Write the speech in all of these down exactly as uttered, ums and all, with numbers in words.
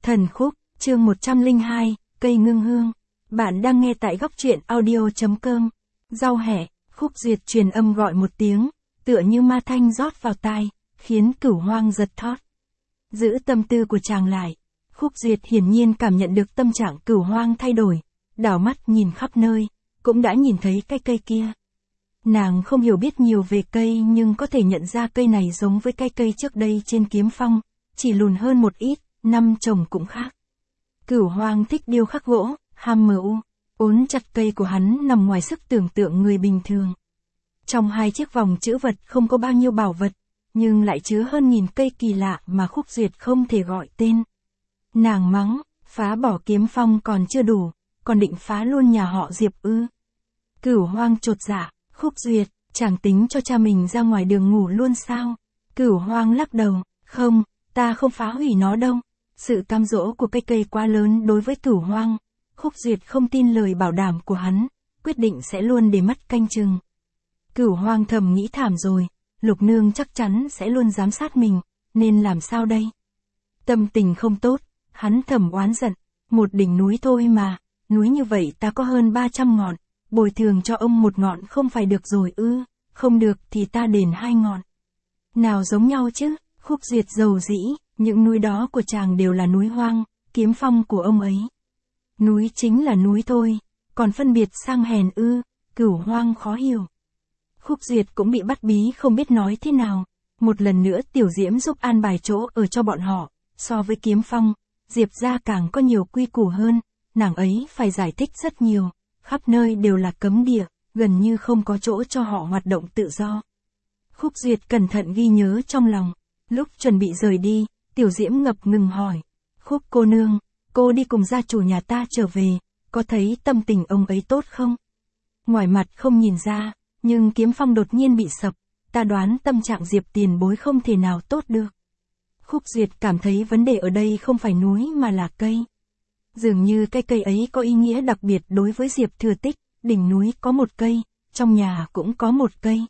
Thần khúc, chương một trăm lẻ hai, cây ngưng hương. Bạn đang nghe tại góc truyện audio.com. Rau hẹ, Khúc Duyệt truyền âm gọi một tiếng, tựa như ma thanh rót vào tai, khiến Cửu Hoang giật thót. Giữ tâm tư của chàng lại, Khúc Duyệt hiển nhiên cảm nhận được tâm trạng Cửu Hoang thay đổi, đảo mắt nhìn khắp nơi, cũng đã nhìn thấy cái cây kia. Nàng không hiểu biết nhiều về cây nhưng có thể nhận ra cây này giống với cái cây trước đây trên Kiếm Phong, chỉ lùn hơn một ít, năm trồng cũng khác. Cửu Hoang thích điêu khắc gỗ, ham mưu, ốn chặt cây của hắn nằm ngoài sức tưởng tượng người bình thường. Trong hai chiếc vòng chữ vật không có bao nhiêu bảo vật, nhưng lại chứa hơn nghìn cây kỳ lạ mà Khúc Duyệt không thể gọi tên. Nàng mắng, phá bỏ Kiếm Phong còn chưa đủ, còn định phá luôn nhà họ Diệp ư. Cửu Hoang chột dạ, Khúc Duyệt, chẳng tính cho cha mình ra ngoài đường ngủ luôn sao? Cửu Hoang lắc đầu, không, ta không phá hủy nó đâu. Sự cam dỗ của cây cây quá lớn đối với Cửu Hoang. Khúc Duyệt không tin lời bảo đảm của hắn, quyết định sẽ luôn để mắt canh chừng. Cửu Hoang thầm nghĩ thảm rồi, Lục Nương chắc chắn sẽ luôn giám sát mình, nên làm sao đây? Tâm tình không tốt, hắn thầm oán giận, một đỉnh núi thôi mà, núi như vậy ta có hơn ba trăm ngọn, bồi thường cho ông một ngọn không phải được rồi ư, không được thì ta đền hai ngọn. Nào giống nhau chứ, Khúc Duyệt dầu dĩ, những núi đó của chàng đều là núi hoang, Kiếm Phong của ông ấy. Núi chính là núi thôi, còn phân biệt sang hèn ư, Cửu Hoang khó hiểu. Khúc Duyệt cũng bị bắt bí không biết nói thế nào, một lần nữa Tiểu Diễm giúp an bài chỗ ở cho bọn họ, so với Kiếm Phong, Diệp gia càng có nhiều quy củ hơn, nàng ấy phải giải thích rất nhiều, khắp nơi đều là cấm địa, gần như không có chỗ cho họ hoạt động tự do. Khúc Duyệt cẩn thận ghi nhớ trong lòng, lúc chuẩn bị rời đi, Tiểu Diễm ngập ngừng hỏi, Khúc cô nương, cô đi cùng gia chủ nhà ta trở về, có thấy tâm tình ông ấy tốt không? Ngoài mặt không nhìn ra, nhưng Kiếm Phong đột nhiên bị sập, ta đoán tâm trạng Diệp tiền bối không thể nào tốt được. Khúc Duyệt cảm thấy vấn đề ở đây không phải núi mà là cây. Dường như cái cây ấy có ý nghĩa đặc biệt đối với Diệp Thừa Tích, đỉnh núi có một cây, trong nhà cũng có một cây.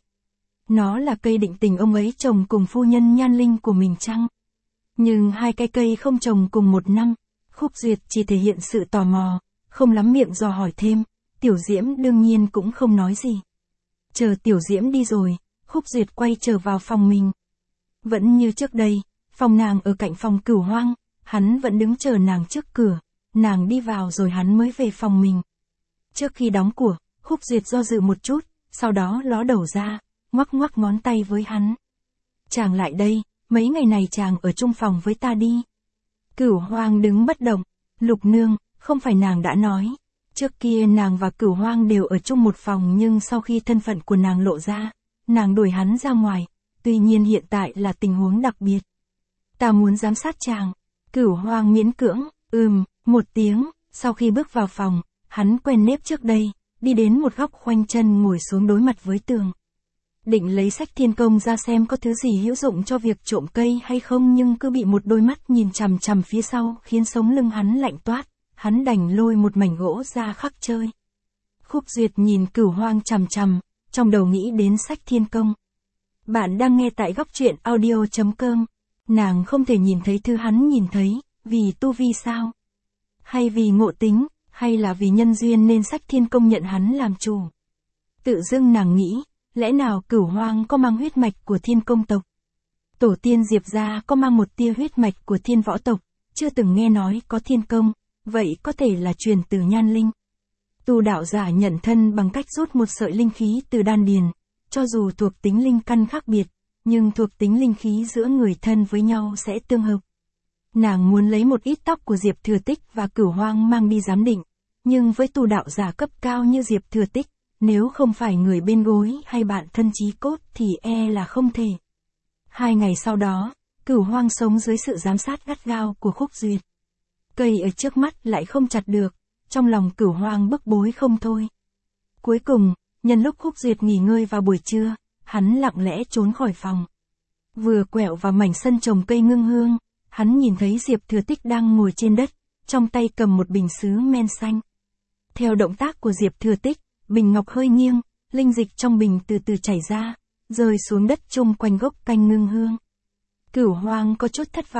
Nó là cây định tình ông ấy trồng cùng phu nhân Nhan Linh của mình chăng? Nhưng hai cái cây không trồng cùng một năm, Khúc Duyệt chỉ thể hiện sự tò mò, không lắm miệng dò hỏi thêm, Tiểu Diễm đương nhiên cũng không nói gì. Chờ Tiểu Diễm đi rồi, Khúc Duyệt quay trở vào phòng mình. Vẫn như trước đây, phòng nàng ở cạnh phòng Cửu Hoang, hắn vẫn đứng chờ nàng trước cửa, nàng đi vào rồi hắn mới về phòng mình. Trước khi đóng cửa, Khúc Duyệt do dự một chút, sau đó ló đầu ra, ngoắc ngoắc ngón tay với hắn. Chàng lại đây, mấy ngày này chàng ở chung phòng với ta đi. Cửu Hoang đứng bất động, Lục Nương, không phải nàng đã nói. Trước kia nàng và Cửu Hoang đều ở chung một phòng nhưng sau khi thân phận của nàng lộ ra, nàng đuổi hắn ra ngoài, tuy nhiên hiện tại là tình huống đặc biệt. Ta muốn giám sát chàng. Cửu Hoang miễn cưỡng, ừm, một tiếng, sau khi bước vào phòng, hắn quen nếp trước đây, đi đến một góc khoanh chân ngồi xuống đối mặt với tường. Định lấy sách thiên công ra xem có thứ gì hữu dụng cho việc trộm cây hay không nhưng cứ bị một đôi mắt nhìn chằm chằm phía sau khiến sống lưng hắn lạnh toát, hắn đành lôi một mảnh gỗ ra khắc chơi. Khúc Duyệt nhìn Cửu Hoang chằm chằm, trong đầu nghĩ đến sách thiên công. Bạn đang nghe tại góc truyện audio.com, nàng không thể nhìn thấy thứ hắn nhìn thấy, vì tu vi sao? Hay vì ngộ tính, hay là vì nhân duyên nên sách thiên công nhận hắn làm chủ? Tự dưng nàng nghĩ, lẽ nào Cửu Hoang có mang huyết mạch của Thiên Công tộc? Tổ tiên Diệp gia có mang một tia huyết mạch của Thiên Võ tộc, chưa từng nghe nói có thiên công, vậy có thể là truyền từ Nhan Linh. Tu đạo giả nhận thân bằng cách rút một sợi linh khí từ đan điền, cho dù thuộc tính linh căn khác biệt, nhưng thuộc tính linh khí giữa người thân với nhau sẽ tương hợp. Nàng muốn lấy một ít tóc của Diệp Thừa Tích và Cửu Hoang mang đi giám định, nhưng với tu đạo giả cấp cao như Diệp Thừa Tích, nếu không phải người bên gối hay bạn thân chí cốt thì e là không thể. Hai ngày sau đó, Cửu Hoang sống dưới sự giám sát gắt gao của Khúc Duyệt. Cây ở trước mắt lại không chặt được, trong lòng Cửu Hoang bức bối không thôi. Cuối cùng, nhân lúc Khúc Duyệt nghỉ ngơi vào buổi trưa, hắn lặng lẽ trốn khỏi phòng. Vừa quẹo vào mảnh sân trồng cây ngưng hương, hắn nhìn thấy Diệp Thừa Tích đang ngồi trên đất, trong tay cầm một bình sứ men xanh. Theo động tác của Diệp Thừa Tích, bình ngọc hơi nghiêng, linh dịch trong bình từ từ chảy ra, rơi xuống đất chung quanh gốc canh ngưng hương. Cửu Hoang có chút thất vọng,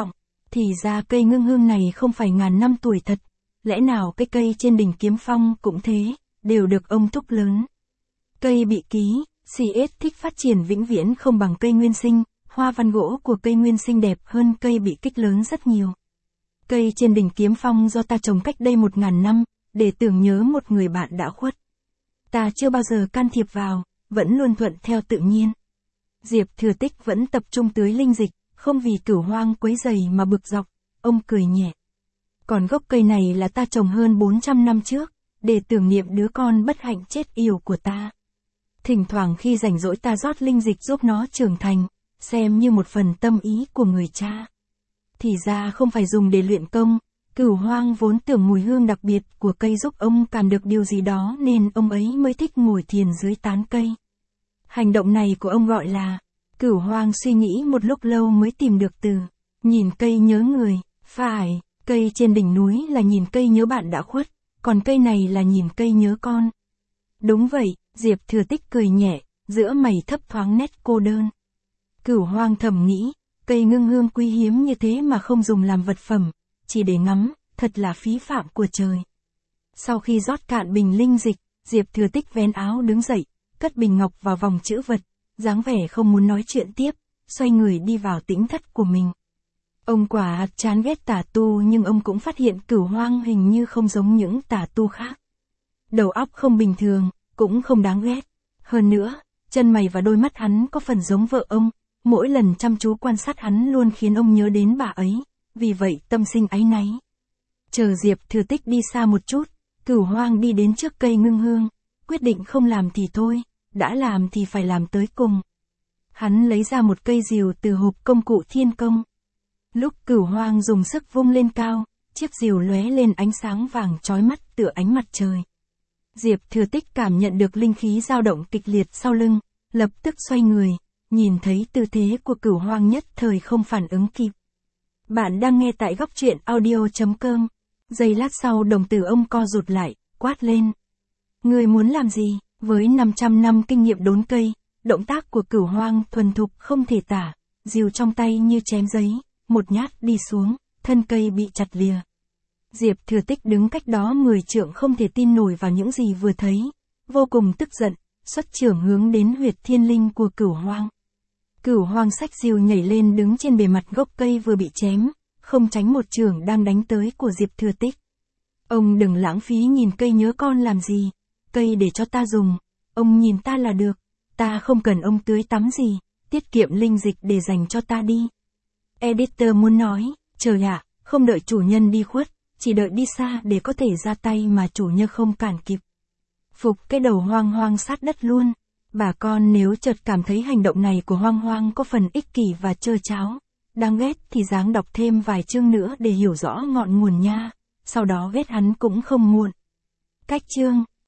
Thì ra cây ngưng hương này không phải ngàn năm tuổi thật, lẽ nào cái cây trên đỉnh Kiếm Phong cũng thế, đều được ông thúc lớn. Cây bị ký, xê ét thích phát triển vĩnh viễn không bằng cây nguyên sinh, hoa văn gỗ của cây nguyên sinh đẹp hơn cây bị kích lớn rất nhiều. Cây trên đỉnh Kiếm Phong do ta trồng cách đây một ngàn năm, để tưởng nhớ một người bạn đã khuất. Ta chưa bao giờ can thiệp vào, vẫn luôn thuận theo tự nhiên. Diệp Thừa Tích vẫn tập trung tưới linh dịch, không vì Cửu Hoang quấy rầy mà bực dọc, ông cười nhẹ. Còn gốc cây này là ta trồng hơn bốn trăm năm trước, để tưởng niệm đứa con bất hạnh chết yểu của ta. Thỉnh thoảng khi rảnh rỗi ta rót linh dịch giúp nó trưởng thành, xem như một phần tâm ý của người cha. Thì ra không phải dùng để luyện công, Cửu Hoang vốn tưởng mùi hương đặc biệt của cây giúp ông cảm được điều gì đó nên ông ấy mới thích ngồi thiền dưới tán cây. Hành động này của ông gọi là, Cửu Hoang suy nghĩ một lúc lâu mới tìm được từ, nhìn cây nhớ người, phải, cây trên đỉnh núi là nhìn cây nhớ bạn đã khuất, còn cây này là nhìn cây nhớ con. Đúng vậy, Diệp Thừa Tích cười nhẹ, giữa mày thấp thoáng nét cô đơn. Cửu Hoang thầm nghĩ, cây ngưng hương quý hiếm như thế mà không dùng làm vật phẩm, chỉ để ngắm, thật là phí phạm của trời. Sau khi rót cạn bình linh dịch, Diệp Thừa Tích vén áo đứng dậy, cất bình ngọc vào vòng chữ vật, dáng vẻ không muốn nói chuyện tiếp, xoay người đi vào tĩnh thất của mình. Ông quả chán ghét tà tu nhưng ông cũng phát hiện Cửu Hoang hình như không giống những tà tu khác. Đầu óc không bình thường, cũng không đáng ghét. Hơn nữa, chân mày và đôi mắt hắn có phần giống vợ ông, mỗi lần chăm chú quan sát hắn luôn khiến ông nhớ đến bà ấy, vì vậy tâm sinh áy náy. Chờ Diệp Thừa Tích đi xa một chút, Cửu Hoang đi đến trước cây ngưng hương, quyết định không làm thì thôi, đã làm thì phải làm tới cùng. Hắn lấy ra một cây rìu từ hộp công cụ thiên công. Lúc Cửu Hoang dùng sức vung lên cao, chiếc rìu lóe lên ánh sáng vàng chói mắt tựa ánh mặt trời. Diệp Thừa Tích cảm nhận được linh khí dao động kịch liệt sau lưng, lập tức xoay người, nhìn thấy tư thế của Cửu Hoang nhất thời không phản ứng kịp. Bạn đang nghe tại góc truyện audio chấm com. Giây lát sau đồng tử ông co rụt lại, quát lên. Người muốn làm gì? Với năm trăm năm kinh nghiệm đốn cây, động tác của Cửu Hoang thuần thục không thể tả, rìu trong tay như chém giấy, một nhát đi xuống, thân cây bị chặt lìa. Diệp Thừa Tích đứng cách đó mười trượng không thể tin nổi vào những gì vừa thấy, vô cùng tức giận, xuất chưởng hướng đến huyệt thiên linh của Cửu Hoang. Cửu Hoang xách rìu nhảy lên đứng trên bề mặt gốc cây vừa bị chém, không tránh một chưởng đang đánh tới của Diệp Thừa Tích. Ông đừng lãng phí nhìn cây nhớ con làm gì, cây để cho ta dùng, ông nhìn ta là được, ta không cần ông tưới tắm gì, tiết kiệm linh dịch để dành cho ta đi. Editor muốn nói, trời ạ, không đợi chủ nhân đi khuất, chỉ đợi đi xa để có thể ra tay mà chủ nhân không cản kịp. Phục cái đầu Hoang Hoang sát đất luôn. Bà con nếu chợt cảm thấy hành động này của Hoang Hoang có phần ích kỷ và trơ tráo, đáng ghét thì ráng đọc thêm vài chương nữa để hiểu rõ ngọn nguồn nha, sau đó ghét hắn cũng không muộn. Cách chương